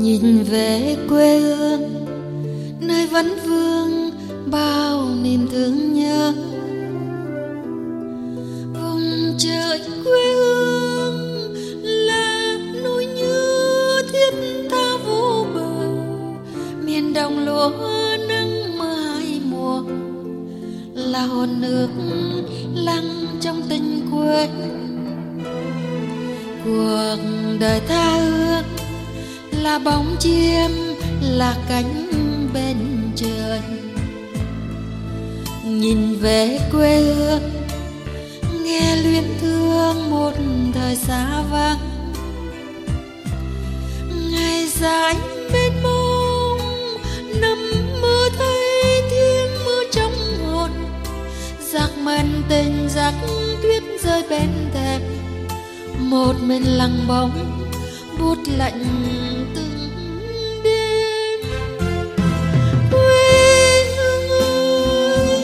Nhìn về quê hương nơi vẫn vương bao niềm thương nhớ, vùng trời quê hương là nỗi nhớ thiết tha vô bờ, miền đồng lúa nắng mai mùa là hồn nước lắng trong tình quê. Cuộc đời tha hương là bóng chim, là cánh bên trời. Nhìn về quê hương nghe luyến thương một thời xa vắng, ngày dài bên mông nằm mơ thấy tiếng mưa trong hồn, giặc mân tình giặc tuyết rơi bên thềm, một mình lặng bóng bút lạnh từng đêm. Quê hương ơi,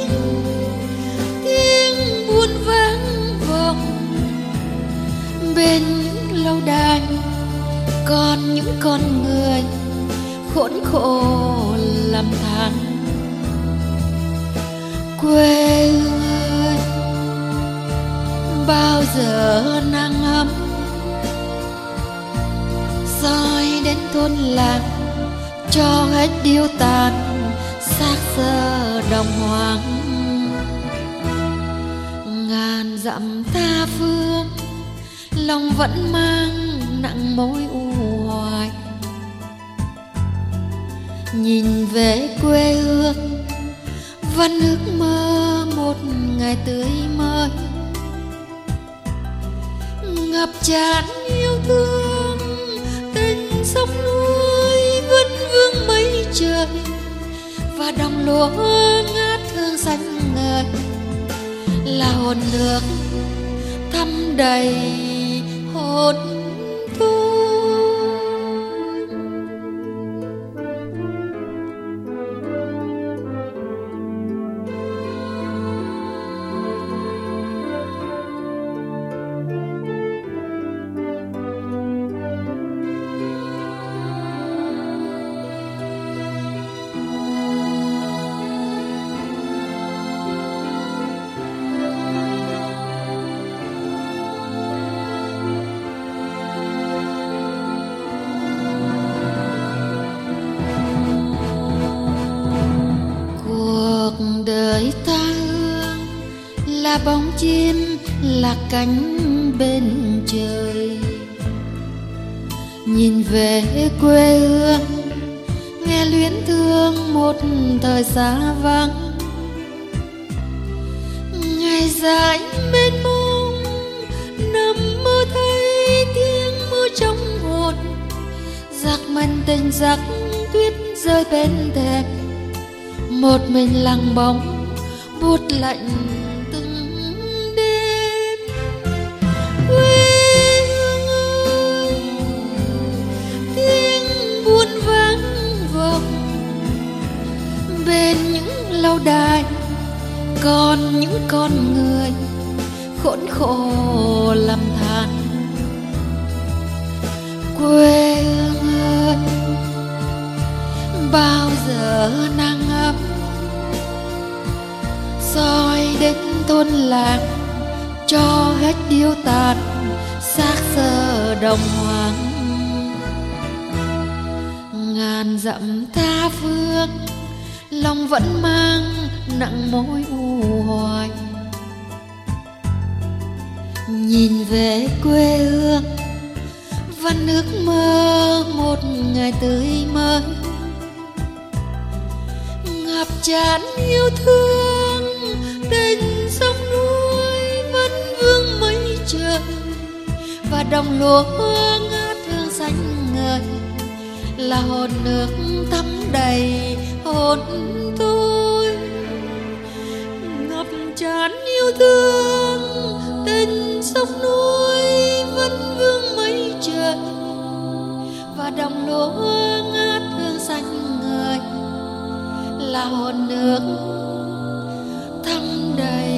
tiếng buồn vang vọng bên những lâu đài, còn những con người khốn khổ lầm than. Quê hương ơi, bao giờ nắng ấm rơi đến thôn làng, cho hết điêu tàn xác xơ đồng hoang. Ngàn dặm tha phương lòng vẫn mang nặng mối u hoài. Nhìn về quê hương vẫn ước mơ một ngày tươi mới, ngập tràn yêu thương tình sông núi vẫn vương mây trời, và đồng lúa ngát hương xanh ngời là hồn nước thắm đầy hồn tôi. Đời ta hương là bóng chim, là cánh bên trời. Nhìn về quê hương nghe luyến thương một thời xa vắng, ngày dài bên mông nằm mơ thấy tiếng mưa trong hồn, giặc mân tình giặc tuyết rơi bên thềm, một mình lặng bóng bút lạnh từng đêm. Quê hương ơi, tiếng buồn vang vọng bên những lâu đài, còn những con người khốn khổ lầm than. Quê hương ơi, bao giờ nắng ấm soi đến thôn làng, cho hết điêu tàn xác xơ đồng hoang. Ngàn dặm tha phương lòng vẫn mang nặng mối u hoài. Nhìn về quê hương vẫn ước mơ một ngày tươi mới, ngập tràn yêu thương tình sông núi vẫn vương mây trời, và đồng lúa ngát hương xanh ngời là hồn nước thắm đầy hồn tôi. Ngập tràn yêu thương tình sông núi vẫn vương mây trời, và đồng lúa ngát hương xanh ngời là hồn nước thắm đầy